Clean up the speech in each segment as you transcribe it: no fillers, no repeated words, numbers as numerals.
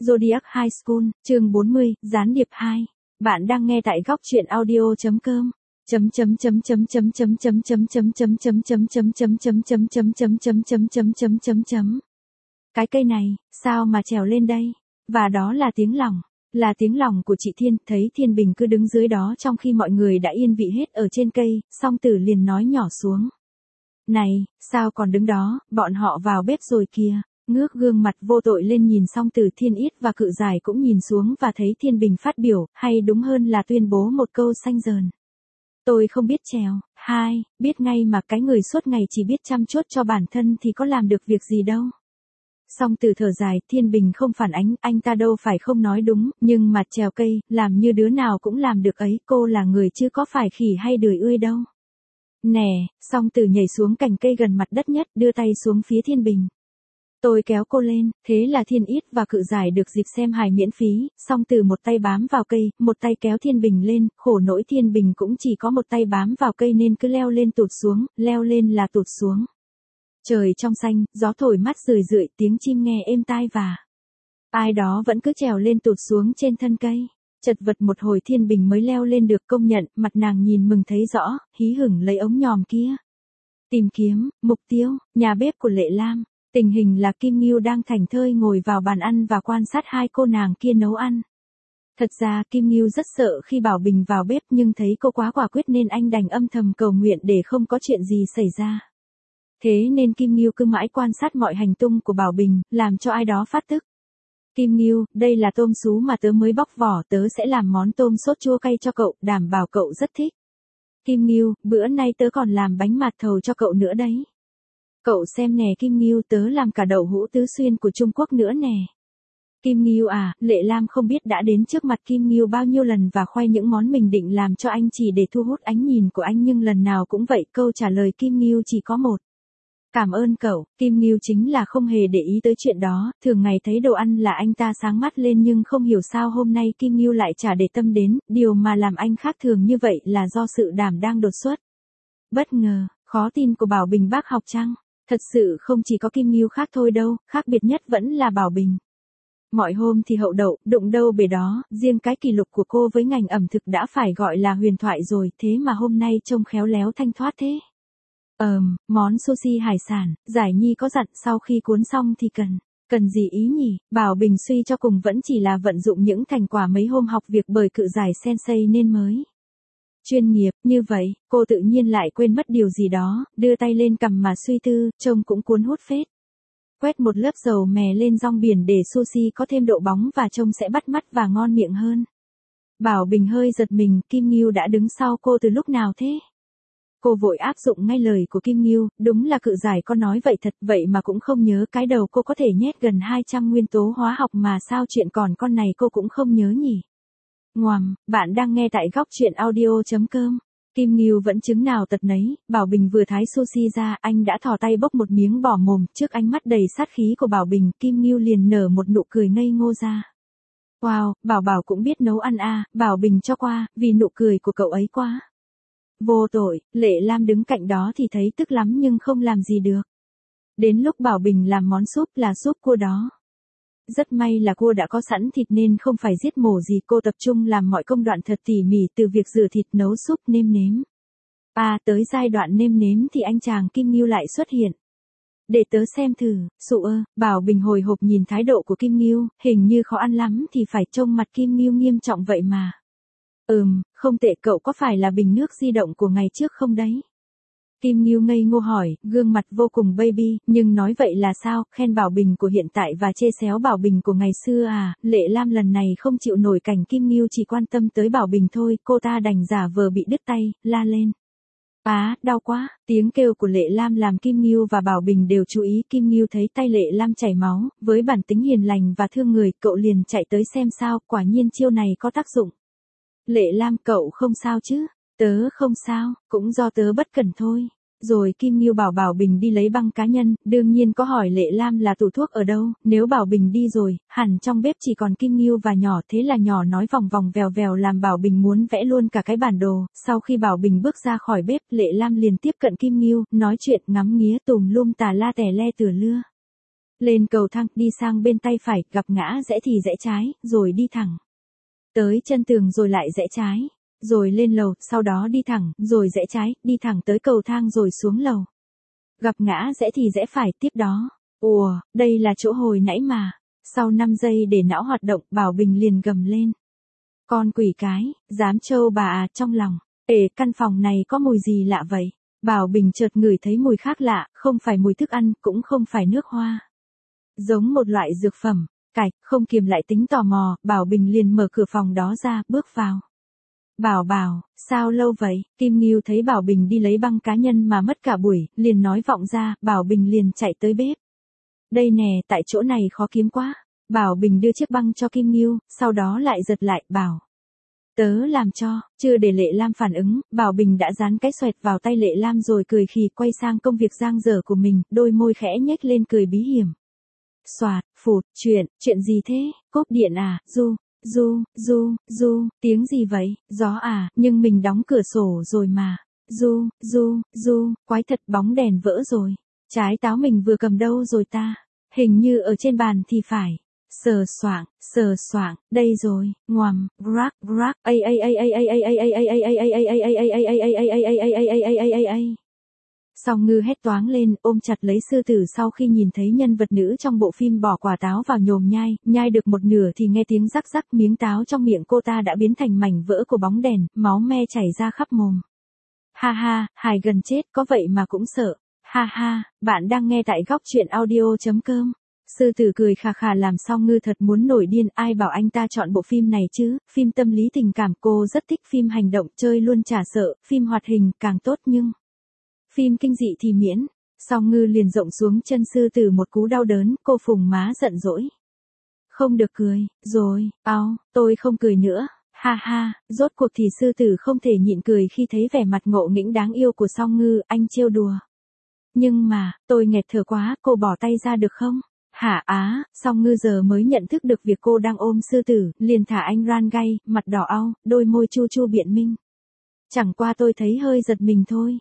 Zodiac High School, chương 40, gián điệp 2. Bạn đang nghe tại góc truyện audio.com. Cái cây này, sao mà trèo lên đây? Và đó là tiếng lòng. Là tiếng lòng của chị Thiên, thấy Thiên Bình cứ đứng dưới đó trong khi mọi người đã yên vị hết ở trên cây, Song Tử liền nói nhỏ xuống. Này, sao còn đứng đó, bọn họ vào bếp rồi kìa. Ngước gương mặt vô tội lên nhìn Song Tử, Thiên Yết và Cự Giải cũng nhìn xuống và thấy Thiên Bình phát biểu, hay đúng hơn là tuyên bố một câu xanh dờn. Tôi không biết trèo. Hai, biết ngay mà cái người suốt ngày chỉ biết chăm chút cho bản thân thì có làm được việc gì đâu. Song Tử thở dài, Thiên Bình không phản ánh, anh ta đâu phải không nói đúng, nhưng mà trèo cây, làm như đứa nào cũng làm được ấy, cô là người chứ có phải khỉ hay đười ươi đâu. Nè, Song Tử nhảy xuống cành cây gần mặt đất nhất, đưa tay xuống phía Thiên Bình. Tôi kéo cô lên, thế là Thiên Yết và Cự Giải được dịp xem hài miễn phí, Song Tử một tay bám vào cây, một tay kéo Thiên Bình lên, khổ nỗi Thiên Bình cũng chỉ có một tay bám vào cây nên cứ leo lên tụt xuống, leo lên là tụt xuống. Trời trong xanh, gió thổi mát rười rượi, tiếng chim nghe êm tai và ai đó vẫn cứ trèo lên tụt xuống trên thân cây. Chật vật một hồi Thiên Bình mới leo lên được, công nhận, mặt nàng nhìn mừng thấy rõ, hí hửng lấy ống nhòm kia. Tìm kiếm, mục tiêu, nhà bếp của Lệ Lam. Tình hình là Kim Ngưu đang thảnh thơi ngồi vào bàn ăn và quan sát hai cô nàng kia nấu ăn. Thật ra Kim Ngưu rất sợ khi Bảo Bình vào bếp nhưng thấy cô quá quả quyết nên anh đành âm thầm cầu nguyện để không có chuyện gì xảy ra. Thế nên Kim Ngưu cứ mãi quan sát mọi hành tung của Bảo Bình, làm cho ai đó phát tức. Kim Ngưu, đây là tôm sú mà tớ mới bóc vỏ, tớ sẽ làm món tôm sốt chua cay cho cậu, đảm bảo cậu rất thích. Kim Ngưu, bữa nay tớ còn làm bánh mạt thầu cho cậu nữa đấy. Cậu xem nè Kim Ngưu, tớ làm cả đậu hũ tứ xuyên của Trung Quốc nữa nè. Kim Ngưu à, Lệ Lam không biết đã đến trước mặt Kim Ngưu bao nhiêu lần và khoe những món mình định làm cho anh chỉ để thu hút ánh nhìn của anh, nhưng lần nào cũng vậy, câu trả lời Kim Ngưu chỉ có một. Cảm ơn cậu. Kim Ngưu chính là không hề để ý tới chuyện đó, thường ngày thấy đồ ăn là anh ta sáng mắt lên nhưng không hiểu sao hôm nay Kim Ngưu lại chả để tâm đến, điều mà làm anh khác thường như vậy là do sự đảm đang đột xuất. Bất ngờ, khó tin của Bảo Bình bác học chăng? Thật sự không chỉ có Kim Ngưu khác thôi đâu, khác biệt nhất vẫn là Bảo Bình. Mọi hôm thì hậu đậu, đụng đâu bể đó, riêng cái kỷ lục của cô với ngành ẩm thực đã phải gọi là huyền thoại rồi, thế mà hôm nay trông khéo léo thanh thoát thế. Món sushi hải sản, Giải Nhi có dặn sau khi cuốn xong thì cần gì ý nhỉ? Bảo Bình suy cho cùng vẫn chỉ là vận dụng những thành quả mấy hôm học việc bởi Cự Giải sensei nên mới chuyên nghiệp, như vậy, cô tự nhiên lại quên mất điều gì đó, đưa tay lên cầm mà suy tư, trông cũng cuốn hút phết. Quét một lớp dầu mè lên rong biển để sushi có thêm độ bóng và trông sẽ bắt mắt và ngon miệng hơn. Bảo Bình hơi giật mình, Kim Ngưu đã đứng sau cô từ lúc nào thế? Cô vội áp dụng ngay lời của Kim Ngưu, đúng là Cự Giải có nói vậy thật, vậy mà cũng không nhớ, cái đầu cô có thể nhét gần 200 nguyên tố hóa học mà sao chuyện còn con này cô cũng không nhớ nhỉ? Ngoàm, bạn đang nghe tại góc truyện audio.com. Kim Ngưu vẫn chứng nào tật nấy, Bảo Bình vừa thái sushi ra, anh đã thò tay bốc một miếng bỏ mồm, trước ánh mắt đầy sát khí của Bảo Bình, Kim Ngưu liền nở một nụ cười ngây ngô ra. Wow, Bảo cũng biết nấu ăn à, Bảo Bình cho qua, vì nụ cười của cậu ấy quá vô tội. Lệ Lam đứng cạnh đó thì thấy tức lắm nhưng không làm gì được. Đến lúc Bảo Bình làm món súp là súp cua đó. Rất may là cua đã có sẵn thịt nên không phải giết mổ gì, cô tập trung làm mọi công đoạn thật tỉ mỉ từ việc rửa thịt, nấu súp, nêm nếm. Tới giai đoạn nêm nếm thì anh chàng Kim Ngưu lại xuất hiện. Để tớ xem thử, Bảo Bình hồi hộp nhìn thái độ của Kim Ngưu, hình như khó ăn lắm thì phải, trông mặt Kim Ngưu nghiêm trọng vậy mà. Không tệ, cậu có phải là bình nước di động của ngày trước không đấy? Kim Ngưu ngây ngô hỏi, gương mặt vô cùng baby, nhưng nói vậy là sao, khen Bảo Bình của hiện tại và chê xéo Bảo Bình của ngày xưa à? Lệ Lam lần này không chịu nổi cảnh Kim Ngưu chỉ quan tâm tới Bảo Bình thôi, cô ta đành giả vờ bị đứt tay, la lên. Đau quá, tiếng kêu của Lệ Lam làm Kim Ngưu và Bảo Bình đều chú ý. Kim Ngưu thấy tay Lệ Lam chảy máu, với bản tính hiền lành và thương người, cậu liền chạy tới xem sao, quả nhiên chiêu này có tác dụng. Lệ Lam, cậu không sao chứ? Tớ không sao, cũng do tớ bất cẩn thôi. Rồi Kim Ngưu bảo Bảo Bình đi lấy băng cá nhân, đương nhiên có hỏi Lệ Lam là tủ thuốc ở đâu, nếu Bảo Bình đi rồi, hẳn trong bếp chỉ còn Kim Ngưu và nhỏ, thế là nhỏ nói vòng vòng vèo vèo làm Bảo Bình muốn vẽ luôn cả cái bản đồ. Sau khi Bảo Bình bước ra khỏi bếp, Lệ Lam liền tiếp cận Kim Ngưu, nói chuyện ngắm nghía tùm lum tà la tè le tửa lưa. Lên cầu thang, đi sang bên tay phải, gặp ngã rẽ thì rẽ trái, rồi đi thẳng. Tới chân tường rồi lại rẽ trái. Rồi lên lầu, sau đó đi thẳng, rồi rẽ trái, đi thẳng tới cầu thang rồi xuống lầu. Gặp ngã rẽ thì rẽ phải, tiếp đó. Ủa, đây là chỗ hồi nãy mà. Sau 5 giây để não hoạt động, Bảo Bình liền gầm lên. Con quỷ cái, dám trâu bà à, trong lòng. Ê, căn phòng này có mùi gì lạ vậy? Bảo Bình chợt ngửi thấy mùi khác lạ, không phải mùi thức ăn, cũng không phải nước hoa. Giống một loại dược phẩm. Không kiềm lại tính tò mò, Bảo Bình liền mở cửa phòng đó ra, bước vào. Bảo, sao lâu vậy? Kim Nghiêu thấy Bảo Bình đi lấy băng cá nhân mà mất cả buổi, liền nói vọng ra, Bảo Bình liền chạy tới bếp. Đây nè, tại chỗ này khó kiếm quá. Bảo Bình đưa chiếc băng cho Kim Nghiêu, sau đó lại giật lại, bảo. Tớ làm cho, chưa để Lệ Lam phản ứng, Bảo Bình đã dán cái xoẹt vào tay Lệ Lam rồi cười khì quay sang công việc giang dở của mình, đôi môi khẽ nhếch lên cười bí hiểm. Xoạt, phụt, chuyện gì thế, cốp điện à, tiếng gì vậy, gió à, nhưng mình đóng cửa sổ rồi mà. Quái thật, bóng đèn vỡ rồi. Trái táo mình vừa cầm đâu rồi ta? Hình như ở trên bàn thì phải. Sờ soạng, đây rồi, ngoằm, rắc, Song Ngư hét toáng lên, ôm chặt lấy sư tử sau khi nhìn thấy nhân vật nữ trong bộ phim bỏ quả táo vào nhồm nhai được một nửa thì nghe tiếng rắc rắc, miếng táo trong miệng cô ta đã biến thành mảnh vỡ của bóng đèn, máu me chảy ra khắp mồm. Ha ha, hài gần chết, có vậy mà cũng sợ. Ha ha, bạn đang nghe tại góc truyện audio.com. Sư tử cười khà khà làm Song Ngư thật muốn nổi điên, ai bảo anh ta chọn bộ phim này chứ, phim tâm lý tình cảm, cô rất thích phim hành động, chơi luôn chả sợ, phim hoạt hình càng tốt nhưng... Phim kinh dị thì miễn. Song Ngư liền rộng xuống chân sư tử một cú đau đớn, cô phùng má giận dỗi. Không được cười, rồi, tôi không cười nữa, ha ha, rốt cuộc thì sư tử không thể nhịn cười khi thấy vẻ mặt ngộ nghĩnh đáng yêu của Song Ngư, anh trêu đùa. Nhưng mà, tôi nghẹt thở quá, cô bỏ tay ra được không? Hả á, Song Ngư giờ mới nhận thức được việc cô đang ôm sư tử, liền thả anh ran gay, mặt đỏ au, đôi môi chu chu biện minh. Chẳng qua tôi thấy hơi giật mình thôi.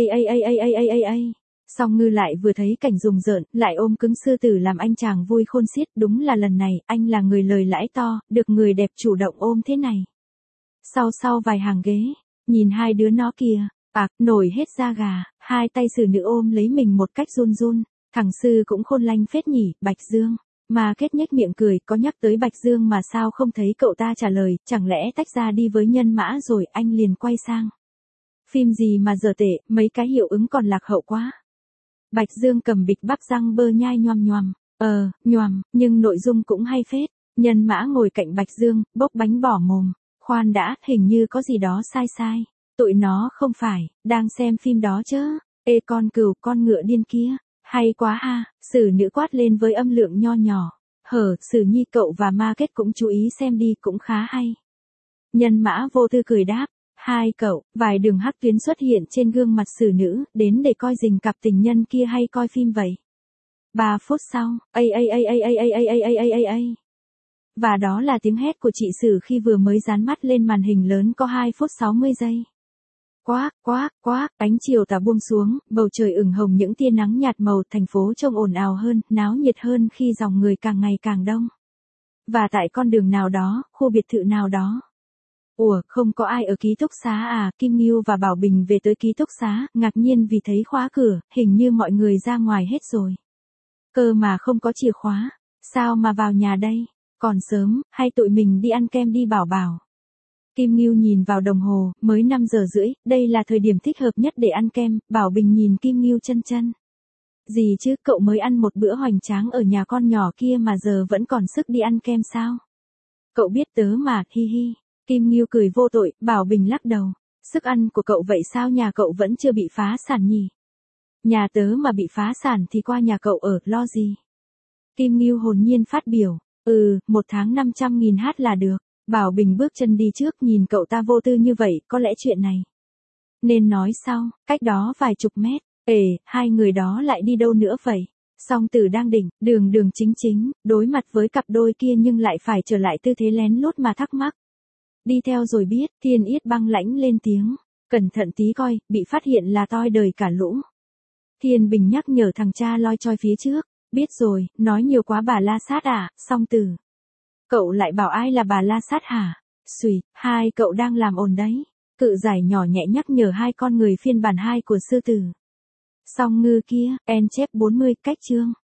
Song Ngư lại vừa thấy cảnh rùng rợn, lại ôm cứng sư tử làm anh chàng vui khôn xiết, đúng là lần này, anh là người lời lãi to, được người đẹp chủ động ôm thế này. Sau vài hàng ghế, nhìn hai đứa nó kìa, nổi hết da gà, hai tay xử nữ ôm lấy mình một cách run run, thằng sư cũng khôn lanh phết nhỉ, Bạch Dương. Mà Kết nhếch miệng cười, có nhắc tới Bạch Dương mà sao không thấy cậu ta trả lời, chẳng lẽ tách ra đi với Nhân Mã rồi, anh liền quay sang. Phim gì mà dở tệ, mấy cái hiệu ứng còn lạc hậu quá. Bạch Dương cầm bịch bắp răng bơ nhai nhoằm, nhưng nội dung cũng hay phết. Nhân Mã ngồi cạnh Bạch Dương, bốc bánh bỏ mồm. Khoan đã, hình như có gì đó sai. Tụi nó không phải, đang xem phim đó chứ. Ê con cừu, con ngựa điên kia. Hay quá ha, sử nữ quát lên với âm lượng nho nhỏ. Sử Nhi cậu và Ma Kết cũng chú ý xem đi, cũng khá hay. Nhân Mã vô tư cười đáp. Hai cậu, vài đường hắc tuyến xuất hiện trên gương mặt xử nữ, đến để coi rình cặp tình nhân kia hay coi phim vậy. 3 phút sau, Và đó là tiếng hét của chị Sử khi vừa mới dán mắt lên màn hình lớn có 2 phút 60 giây. Quác, ánh chiều tà buông xuống, bầu trời ửng hồng những tia nắng nhạt màu, thành phố trông ồn ào hơn, náo nhiệt hơn khi dòng người càng ngày càng đông. Và tại con đường nào đó, khu biệt thự nào đó. Ủa, không có ai ở ký túc xá à? Kim Nghiêu và Bảo Bình về tới ký túc xá, ngạc nhiên vì thấy khóa cửa, hình như mọi người ra ngoài hết rồi. Cơ mà không có chìa khóa, sao mà vào nhà đây? Còn sớm, hay tụi mình đi ăn kem đi Bảo. Kim Nghiêu nhìn vào đồng hồ, mới 5 giờ rưỡi, đây là thời điểm thích hợp nhất để ăn kem. Bảo Bình nhìn Kim Nghiêu chân. Gì chứ, cậu mới ăn một bữa hoành tráng ở nhà con nhỏ kia mà giờ vẫn còn sức đi ăn kem sao? Cậu biết tớ mà, hi hi. Kim Nghiêu cười vô tội, Bảo Bình lắc đầu. Sức ăn của cậu vậy sao nhà cậu vẫn chưa bị phá sản nhỉ? Nhà tớ mà bị phá sản thì qua nhà cậu ở, lo gì? Kim Nghiêu hồn nhiên phát biểu. 1 tháng 500.000 hát là được. Bảo Bình bước chân đi trước, nhìn cậu ta vô tư như vậy, có lẽ chuyện này nên nói sau, cách đó vài chục mét. Hai người đó lại đi đâu nữa vậy? Song Tử đang đỉnh, đường chính, đối mặt với cặp đôi kia nhưng lại phải trở lại tư thế lén lút mà thắc mắc. Đi theo rồi biết, Thiên Yết băng lãnh lên tiếng. Cẩn thận tí coi, bị phát hiện là toi đời cả lũ. Thiên Bình nhắc nhở thằng cha loi choi phía trước. Biết rồi, nói nhiều quá bà La Sát à, Song Tử. Cậu lại bảo ai là bà La Sát hả? Xùi, hai cậu đang làm ồn đấy. Cự giải nhỏ nhẹ nhắc nhở hai con người phiên bản 2 của sư tử. Song Ngư kia, en chép 40 cách chương.